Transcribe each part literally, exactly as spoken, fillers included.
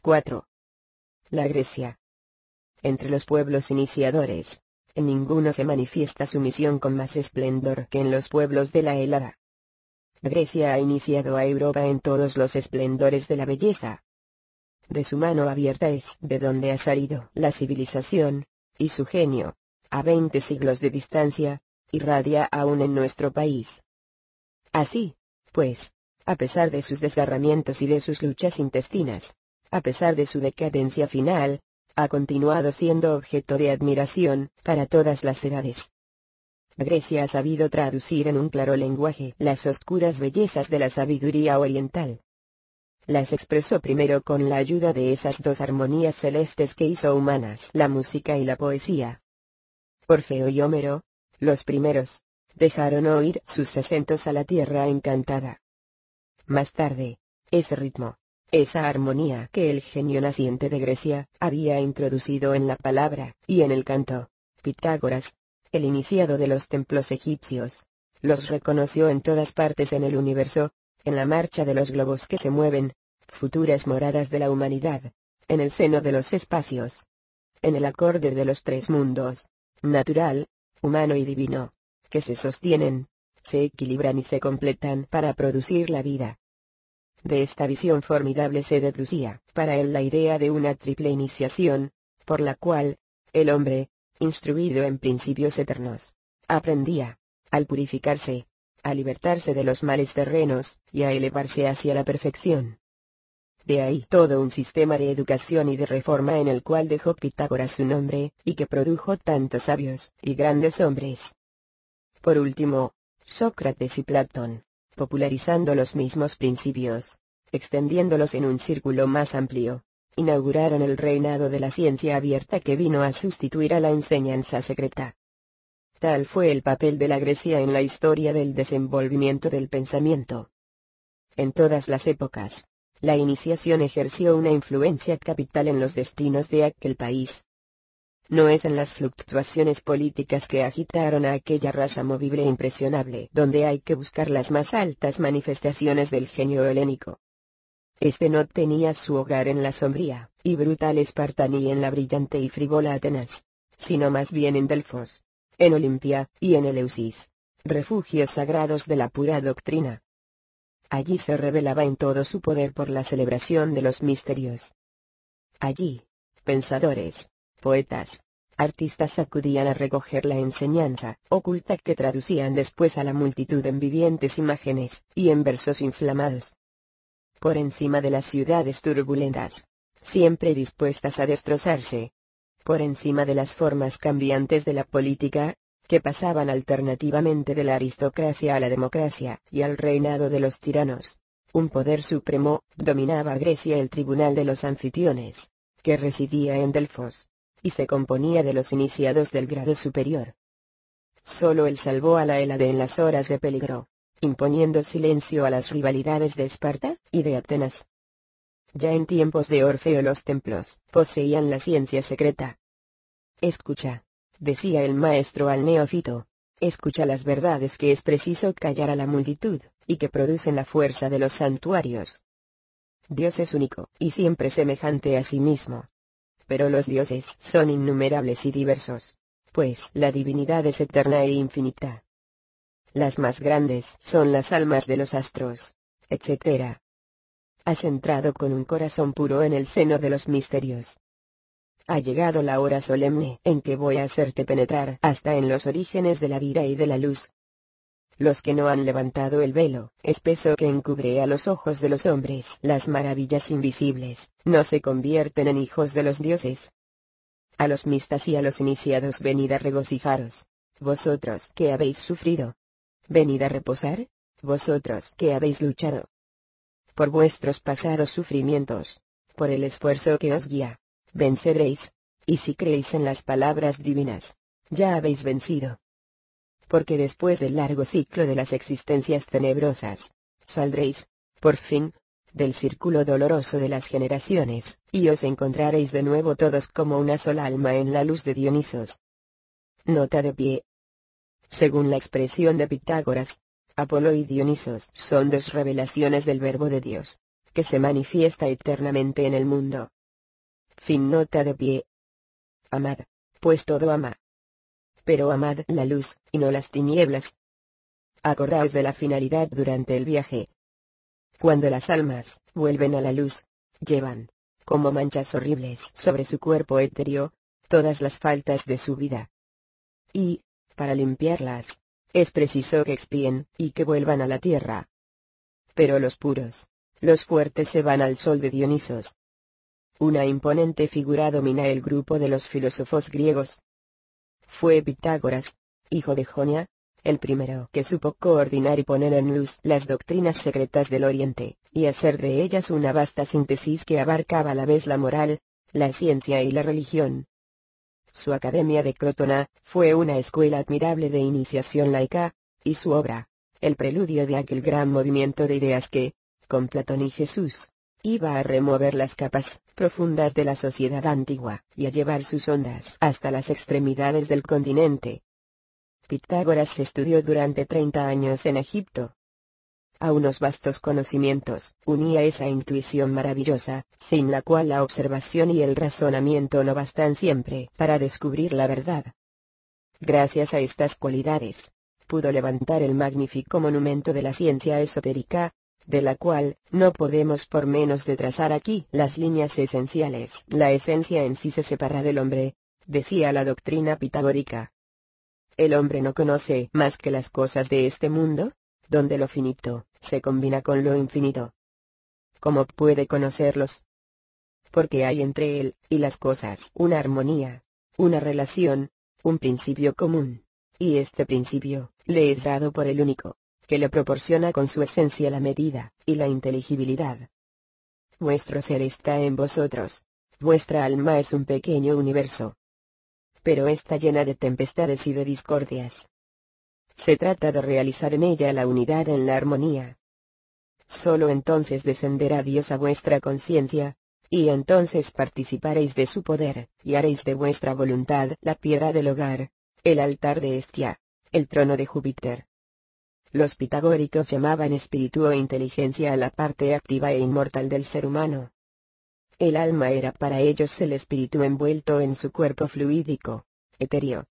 cuatro. La Grecia. Entre los pueblos iniciadores, en ninguno se manifiesta su misión con más esplendor que en los pueblos de la Hélada. Grecia ha iniciado a Europa en todos los esplendores de la belleza. De su mano abierta es de donde ha salido la civilización, y su genio, a veinte siglos de distancia, irradia aún en nuestro país. Así, pues, a pesar de sus desgarramientos y de sus luchas intestinas, a pesar de su decadencia final, ha continuado siendo objeto de admiración para todas las edades. Grecia ha sabido traducir en un claro lenguaje las oscuras bellezas de la sabiduría oriental. Las expresó primero con la ayuda de esas dos armonías celestes que hizo humanas, la música y la poesía. Orfeo y Homero, los primeros, dejaron oír sus acentos a la tierra encantada. Más tarde, ese ritmo, esa armonía que el genio naciente de Grecia había introducido en la palabra y en el canto, Pitágoras, el iniciado de los templos egipcios, los reconoció en todas partes en el universo, en la marcha de los globos que se mueven, futuras moradas de la humanidad, en el seno de los espacios, en el acorde de los tres mundos, natural, humano y divino, que se sostienen, se equilibran y se completan para producir la vida. De esta visión formidable se deducía, para él, la idea de una triple iniciación, por la cual, el hombre, instruido en principios eternos, aprendía, al purificarse, a libertarse de los males terrenos, y a elevarse hacia la perfección. De ahí todo un sistema de educación y de reforma en el cual dejó Pitágoras su nombre, y que produjo tantos sabios y grandes hombres. Por último, Sócrates y Platón, popularizando los mismos principios, extendiéndolos en un círculo más amplio, inauguraron el reinado de la ciencia abierta que vino a sustituir a la enseñanza secreta. Tal fue el papel de la Grecia en la historia del desenvolvimiento del pensamiento. En todas las épocas, la iniciación ejerció una influencia capital en los destinos de aquel país. No es en las fluctuaciones políticas que agitaron a aquella raza movible e impresionable donde hay que buscar las más altas manifestaciones del genio helénico. Este no tenía su hogar en la sombría y brutal Esparta ni en la brillante y frívola Atenas, sino más bien en Delfos, en Olimpia y en Eleusis, refugios sagrados de la pura doctrina. Allí se revelaba en todo su poder por la celebración de los misterios. Allí, pensadores, poetas, artistas acudían a recoger la enseñanza oculta que traducían después a la multitud en vivientes imágenes y en versos inflamados. Por encima de las ciudades turbulentas, siempre dispuestas a destrozarse, por encima de las formas cambiantes de la política, que pasaban alternativamente de la aristocracia a la democracia y al reinado de los tiranos, un poder supremo dominaba a Grecia, el tribunal de los anfitriones, que residía en Delfos, y se componía de los iniciados del grado superior. Solo él salvó a la Hélade en las horas de peligro, imponiendo silencio a las rivalidades de Esparta y de Atenas. Ya en tiempos de Orfeo los templos poseían la ciencia secreta. Escucha, decía el maestro al neófito, escucha las verdades que es preciso callar a la multitud, y que producen la fuerza de los santuarios. Dios es único, y siempre semejante a sí mismo. Pero los dioses son innumerables y diversos, pues la divinidad es eterna e infinita. Las más grandes son las almas de los astros, etcétera. Has entrado con un corazón puro en el seno de los misterios. Ha llegado la hora solemne en que voy a hacerte penetrar hasta en los orígenes de la vida y de la luz. Los que no han levantado el velo espeso que encubre a los ojos de los hombres las maravillas invisibles, no se convierten en hijos de los dioses. A los mistas y a los iniciados venid a regocijaros, vosotros que habéis sufrido. Venid a reposar, vosotros que habéis luchado. Por vuestros pasados sufrimientos, por el esfuerzo que os guía, venceréis, y si creéis en las palabras divinas, ya habéis vencido. Porque después del largo ciclo de las existencias tenebrosas, saldréis, por fin, del círculo doloroso de las generaciones, y os encontraréis de nuevo todos como una sola alma en la luz de Dionisos. Nota de pie. Según la expresión de Pitágoras, Apolo y Dionisos son dos revelaciones del Verbo de Dios, que se manifiesta eternamente en el mundo. Fin nota de pie. Amad, pues todo ama. Pero amad la luz, y no las tinieblas. Acordaos de la finalidad durante el viaje. Cuando las almas vuelven a la luz, llevan, como manchas horribles sobre su cuerpo etéreo, todas las faltas de su vida. Y, para limpiarlas, es preciso que expíen, y que vuelvan a la tierra. Pero los puros, los fuertes se van al sol de Dionisos. Una imponente figura domina el grupo de los filósofos griegos. Fue Pitágoras, hijo de Jonia, el primero que supo coordinar y poner en luz las doctrinas secretas del Oriente, y hacer de ellas una vasta síntesis que abarcaba a la vez la moral, la ciencia y la religión. Su Academia de Crotona fue una escuela admirable de iniciación laica, y su obra, el preludio de aquel gran movimiento de ideas que, con Platón y Jesús, iba a remover las capas profundas de la sociedad antigua, y a llevar sus ondas hasta las extremidades del continente. Pitágoras estudió durante treinta años en Egipto. A unos vastos conocimientos unía esa intuición maravillosa, sin la cual la observación y el razonamiento no bastan siempre para descubrir la verdad. Gracias a estas cualidades, pudo levantar el magnífico monumento de la ciencia esotérica, de la cual no podemos por menos de trazar aquí las líneas esenciales. La esencia en sí se separa del hombre, decía la doctrina pitagórica. El hombre no conoce más que las cosas de este mundo, donde lo finito se combina con lo infinito. ¿Cómo puede conocerlos? Porque hay entre él y las cosas una armonía, una relación, un principio común, y este principio le es dado por el único, que le proporciona con su esencia la medida y la inteligibilidad. Vuestro ser está en vosotros, vuestra alma es un pequeño universo, pero está llena de tempestades y de discordias. Se trata de realizar en ella la unidad en la armonía. Solo entonces descenderá Dios a vuestra conciencia, y entonces participaréis de su poder, y haréis de vuestra voluntad la piedra del hogar, el altar de Hestia, el trono de Júpiter. Los pitagóricos llamaban espíritu o inteligencia a la parte activa e inmortal del ser humano. El alma era para ellos el espíritu envuelto en su cuerpo fluídico, etéreo.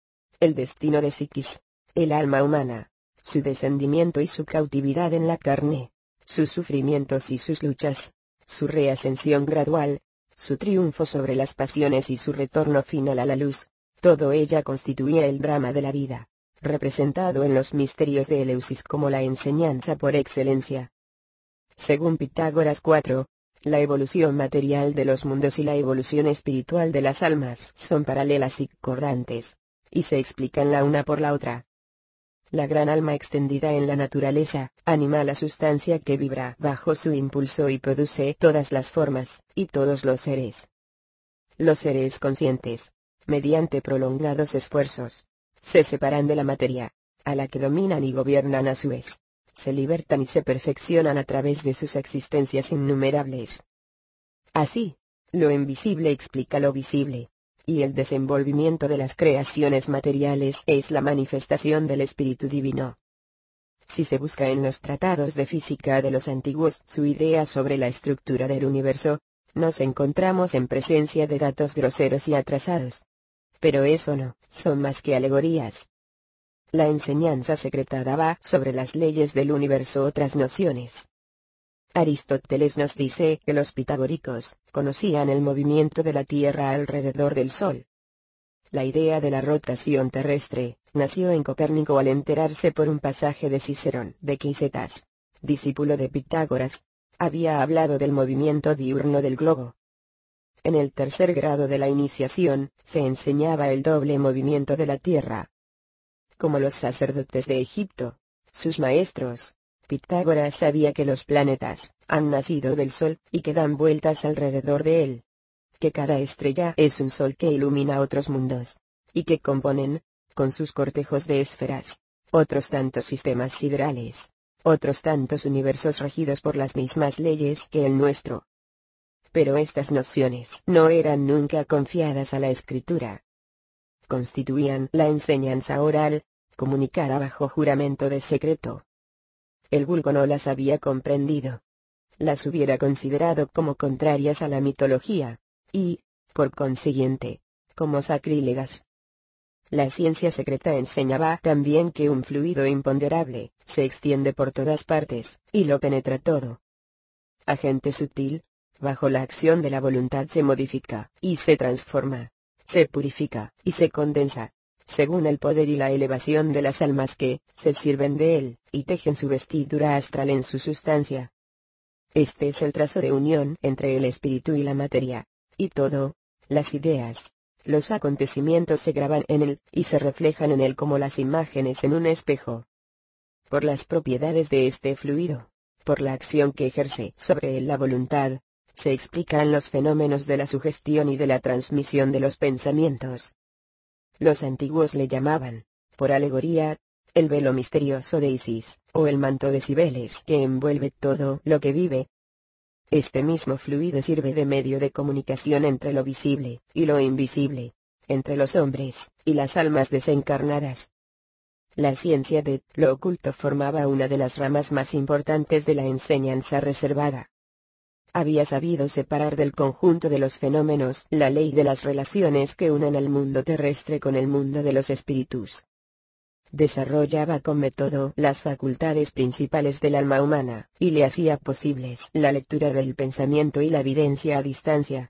El destino de Psiquis, el alma humana, su descendimiento y su cautividad en la carne, sus sufrimientos y sus luchas, su reascensión gradual, su triunfo sobre las pasiones y su retorno final a la luz, todo ella constituía el drama de la vida, representado en los misterios de Eleusis como la enseñanza por excelencia. Según Pitágoras cuatro, la evolución material de los mundos y la evolución espiritual de las almas son paralelas y concordantes, y se explican la una por la otra. La gran alma extendida en la naturaleza, anima la sustancia que vibra bajo su impulso y produce todas las formas, y todos los seres. Los seres conscientes, mediante prolongados esfuerzos, se separan de la materia, a la que dominan y gobiernan a su vez. Se libertan y se perfeccionan a través de sus existencias innumerables. Así, lo invisible explica lo visible, y el desenvolvimiento de las creaciones materiales es la manifestación del Espíritu Divino. Si se busca en los tratados de física de los antiguos su idea sobre la estructura del universo, nos encontramos en presencia de datos groseros y atrasados. Pero eso no, son más que alegorías. La enseñanza secreta daba sobre las leyes del universo otras nociones. Aristóteles nos dice que los pitagóricos conocían el movimiento de la Tierra alrededor del Sol. La idea de la rotación terrestre nació en Copérnico al enterarse por un pasaje de Cicerón de que Hicetas, discípulo de Pitágoras, había hablado del movimiento diurno del globo. En el tercer grado de la iniciación se enseñaba el doble movimiento de la Tierra. Como los sacerdotes de Egipto, sus maestros, Pitágoras sabía que los planetas han nacido del Sol y que dan vueltas alrededor de él, que cada estrella es un sol que ilumina otros mundos, y que componen, con sus cortejos de esferas, otros tantos sistemas siderales, otros tantos universos regidos por las mismas leyes que el nuestro. Pero estas nociones no eran nunca confiadas a la escritura. Constituían la enseñanza oral, comunicada bajo juramento de secreto. El vulgo no las había comprendido. las hubiera considerado como contrarias a la mitología, y, por consiguiente, como sacrílegas. La ciencia secreta enseñaba también que un fluido imponderable se extiende por todas partes, y lo penetra todo. Agente sutil, bajo la acción de la voluntad se modifica, y se transforma, se purifica, y se condensa, según el poder y la elevación de las almas que se sirven de él, y tejen su vestidura astral en su sustancia. Este es el trazo de unión entre el espíritu y la materia, y todo, las ideas, los acontecimientos se graban en él, y se reflejan en él como las imágenes en un espejo. Por las propiedades de este fluido, por la acción que ejerce sobre él la voluntad, se explican los fenómenos de la sugestión y de la transmisión de los pensamientos. Los antiguos le llamaban, por alegoría, el velo misterioso de Isis, o el manto de Cibeles que envuelve todo lo que vive. Este mismo fluido sirve de medio de comunicación entre lo visible y lo invisible, entre los hombres y las almas desencarnadas. La ciencia de lo oculto formaba una de las ramas más importantes de la enseñanza reservada. Había sabido separar del conjunto de los fenómenos la ley de las relaciones que unen al mundo terrestre con el mundo de los espíritus. Desarrollaba con método las facultades principales del alma humana, y le hacía posibles la lectura del pensamiento y la videncia a distancia.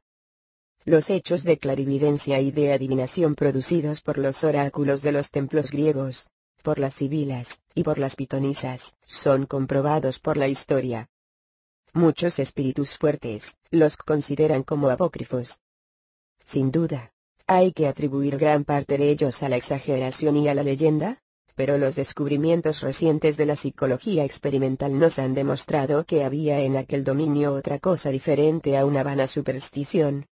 Los hechos de clarividencia y de adivinación producidos por los oráculos de los templos griegos, por las sibilas, y por las pitonisas, son comprobados por la historia. Muchos espíritus fuertes los consideran como apócrifos. Sin duda, hay que atribuir gran parte de ellos a la exageración y a la leyenda, pero los descubrimientos recientes de la psicología experimental nos han demostrado que había en aquel dominio otra cosa diferente a una vana superstición.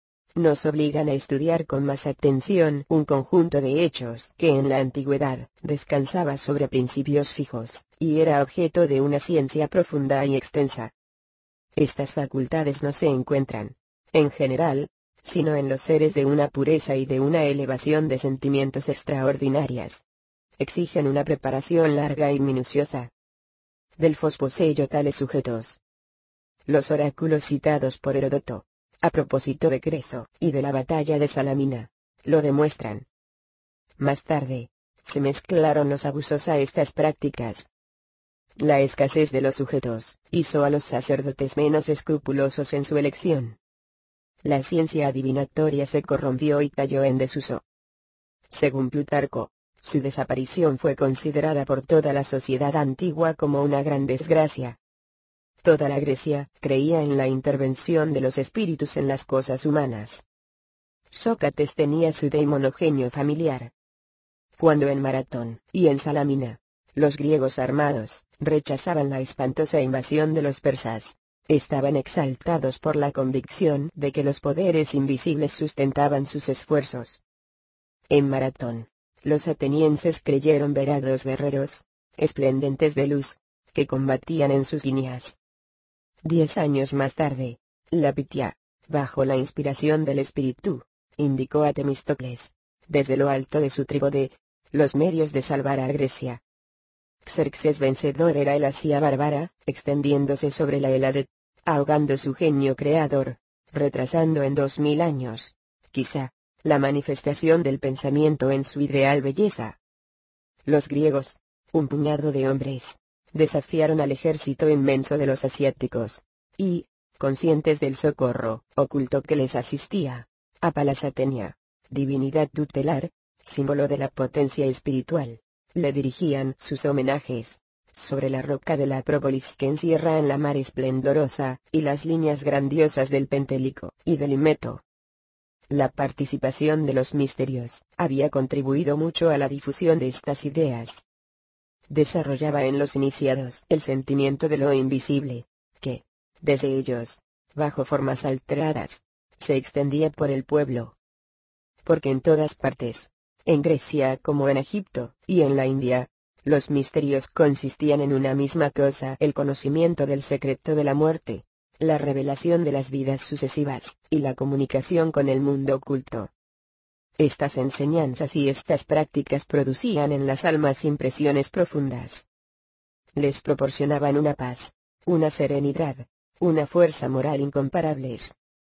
Nos obligan a estudiar con más atención un conjunto de hechos que en la antigüedad descansaba sobre principios fijos, y era objeto de una ciencia profunda y extensa. Estas facultades no se encuentran, en general, sino en los seres de una pureza y de una elevación de sentimientos extraordinarias. Exigen una preparación larga y minuciosa. Delfos poseyó tales sujetos. Los oráculos citados por Heródoto, a propósito de Creso y de la batalla de Salamina, lo demuestran. Más tarde, se mezclaron los abusos a estas prácticas. La escasez de los sujetos hizo a los sacerdotes menos escrupulosos en su elección. La ciencia adivinatoria se corrompió y cayó en desuso. Según Plutarco, su desaparición fue considerada por toda la sociedad antigua como una gran desgracia. Toda la Grecia creía en la intervención de los espíritus en las cosas humanas. Sócrates tenía su deimonogenio familiar. Cuando en Maratón y en Salamina, los griegos armados rechazaban la espantosa invasión de los persas, estaban exaltados por la convicción de que los poderes invisibles sustentaban sus esfuerzos. En Maratón, los atenienses creyeron ver a dos guerreros, esplendentes de luz, que combatían en sus líneas. Diez años más tarde, la Pitia, bajo la inspiración del espíritu, indicó a Temístocles, desde lo alto de su trípode, los medios de salvar a Grecia. Xerxes vencedor era el Asia bárbara, extendiéndose sobre la Hélade, ahogando su genio creador, retrasando en dos mil años, quizá, la manifestación del pensamiento en su ideal belleza. Los griegos, un puñado de hombres, desafiaron al ejército inmenso de los asiáticos, y, conscientes del socorro oculto que les asistía, a Palas Atenia, divinidad tutelar, símbolo de la potencia espiritual, le dirigían sus homenajes, sobre la roca de la Acrópolis que encierra en la mar esplendorosa, y las líneas grandiosas del Pentélico y del Himeto. La participación de los misterios había contribuido mucho a la difusión de estas ideas. Desarrollaba en los iniciados el sentimiento de lo invisible, que, desde ellos, bajo formas alteradas, se extendía por el pueblo. Porque en todas partes, en Grecia como en Egipto, y en la India, los misterios consistían en una misma cosa: el conocimiento del secreto de la muerte, la revelación de las vidas sucesivas, y la comunicación con el mundo oculto. Estas enseñanzas y estas prácticas producían en las almas impresiones profundas. Les proporcionaban una paz, una serenidad, una fuerza moral incomparables.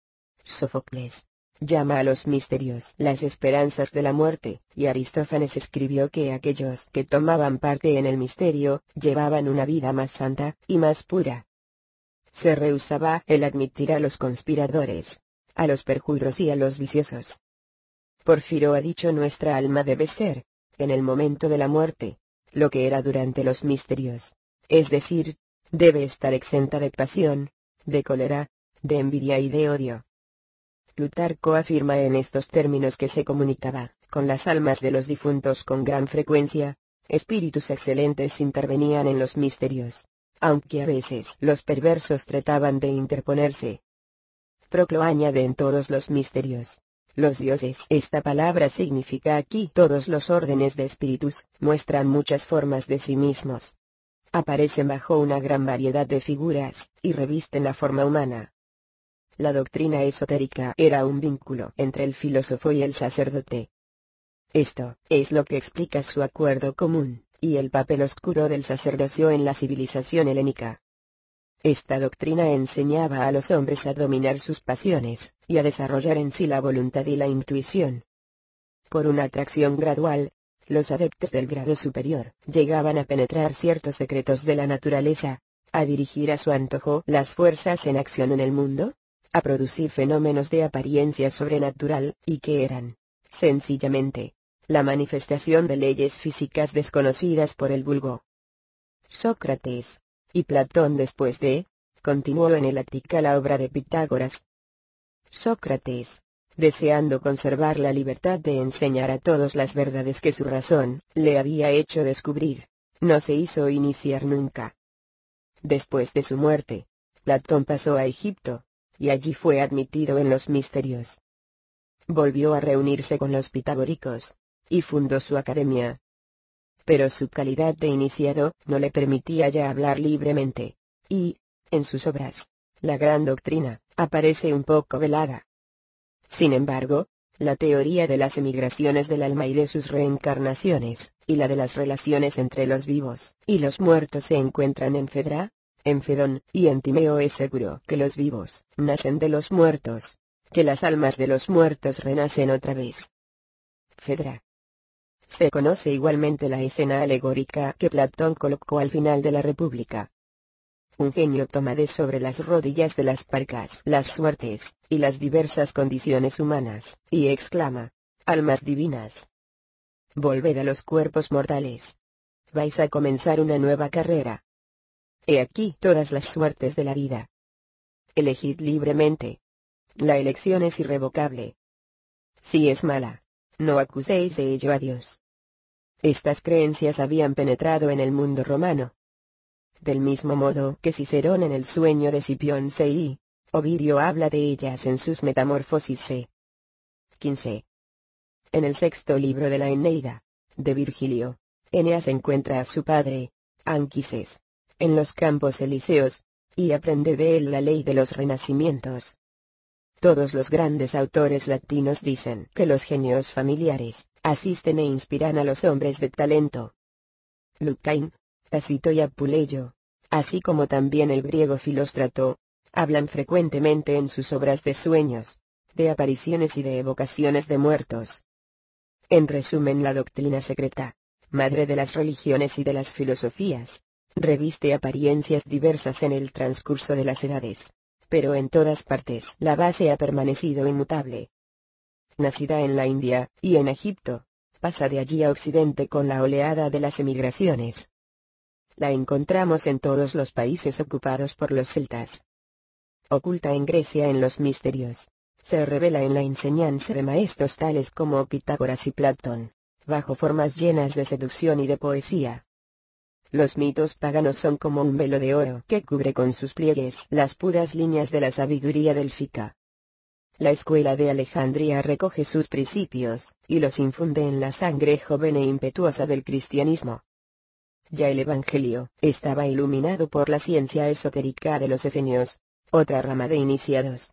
Sófocles llama a los misterios las esperanzas de la muerte, y Aristófanes escribió que aquellos que tomaban parte en el misterio, llevaban una vida más santa, y más pura. Se rehusaba el admitir a los conspiradores, a los perjuros y a los viciosos. Porfiro ha dicho: nuestra alma debe ser, en el momento de la muerte, lo que era durante los misterios, es decir, debe estar exenta de pasión, de cólera, de envidia y de odio. Plutarco afirma en estos términos que se comunicaba con las almas de los difuntos con gran frecuencia, espíritus excelentes intervenían en los misterios, aunque a veces los perversos trataban de interponerse. Proclo añade: en todos los misterios, los dioses. Esta palabra significa aquí todos los órdenes de espíritus, muestran muchas formas de sí mismos. Aparecen bajo una gran variedad de figuras, y revisten la forma humana. La doctrina esotérica era un vínculo entre el filósofo y el sacerdote. Esto es lo que explica su acuerdo común, y el papel oscuro del sacerdocio en la civilización helénica. Esta doctrina enseñaba a los hombres a dominar sus pasiones, y a desarrollar en sí la voluntad y la intuición. Por una atracción gradual, los adeptos del grado superior llegaban a penetrar ciertos secretos de la naturaleza, a dirigir a su antojo las fuerzas en acción en el mundo, a producir fenómenos de apariencia sobrenatural, y que eran, sencillamente, la manifestación de leyes físicas desconocidas por el vulgo. Sócrates, y Platón después de, continuó en el Ática la obra de Pitágoras. Sócrates, deseando conservar la libertad de enseñar a todos las verdades que su razón le había hecho descubrir, no se hizo iniciar nunca. Después de su muerte, Platón pasó a Egipto, y allí fue admitido en los misterios. Volvió a reunirse con los pitagóricos, y fundó su academia. Pero su calidad de iniciado no le permitía ya hablar libremente, y, en sus obras, la gran doctrina aparece un poco velada. Sin embargo, la teoría de las emigraciones del alma y de sus reencarnaciones, y la de las relaciones entre los vivos y los muertos se encuentran en Fedra, en Fedón y en Timeo. Es seguro que los vivos nacen de los muertos, que las almas de los muertos renacen otra vez. Fedra. Se conoce igualmente la escena alegórica que Platón colocó al final de la República. Un genio toma de sobre las rodillas de las parcas las suertes, y las diversas condiciones humanas, y exclama: almas divinas, volved a los cuerpos mortales. Vais a comenzar una nueva carrera. He aquí todas las suertes de la vida. Elegid libremente. La elección es irrevocable. Si es mala, no acuséis de ello a Dios. Estas creencias habían penetrado en el mundo romano. Del mismo modo que Cicerón en el sueño de Scipión Sei, Ovidio habla de ellas en sus Metamorfosis C. quince. En el sexto libro de la Eneida, de Virgilio, Eneas encuentra a su padre, Anquises, en los campos elíseos, y aprende de él la ley de los renacimientos. Todos los grandes autores latinos dicen que los genios familiares asisten e inspiran a los hombres de talento. Lucain, Tácito y Apuleyo, así como también el griego Filóstrato, hablan frecuentemente en sus obras de sueños, de apariciones y de evocaciones de muertos. En resumen, la doctrina secreta, madre de las religiones y de las filosofías, reviste apariencias diversas en el transcurso de las edades, pero en todas partes la base ha permanecido inmutable. Nacida en la India y en Egipto, pasa de allí a Occidente con la oleada de las emigraciones. La encontramos en todos los países ocupados por los celtas. Oculta en Grecia en los misterios, se revela en la enseñanza de maestros tales como Pitágoras y Platón, bajo formas llenas de seducción y de poesía. Los mitos paganos son como un velo de oro que cubre con sus pliegues las puras líneas de la sabiduría délfica. La escuela de Alejandría recoge sus principios, y los infunde en la sangre joven e impetuosa del cristianismo. Ya el Evangelio estaba iluminado por la ciencia esotérica de los esenios, otra rama de iniciados.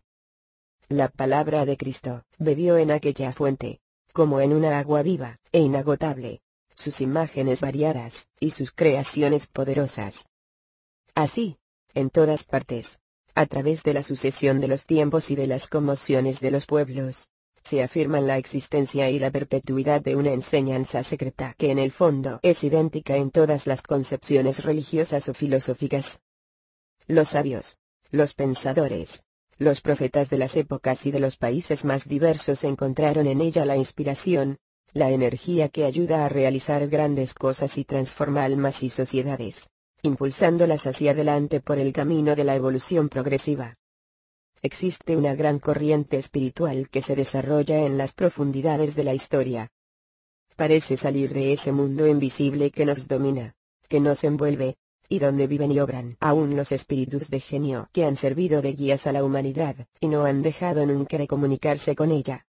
La palabra de Cristo bebió en aquella fuente, como en una agua viva e inagotable, sus imágenes variadas y sus creaciones poderosas. Así, en todas partes, A través de la sucesión de los tiempos y de las conmociones de los pueblos, se afirman la existencia y la perpetuidad de una enseñanza secreta que en el fondo es idéntica en todas las concepciones religiosas o filosóficas. Los sabios, los pensadores, los profetas de las épocas y de los países más diversos encontraron en ella la inspiración, la energía que ayuda a realizar grandes cosas y transforma almas y sociedades, impulsándolas hacia adelante por el camino de la evolución progresiva. Existe una gran corriente espiritual que se desarrolla en las profundidades de la historia. Parece salir de ese mundo invisible que nos domina, que nos envuelve, y donde viven y obran aún los espíritus de genio que han servido de guías a la humanidad, y no han dejado nunca de comunicarse con ella.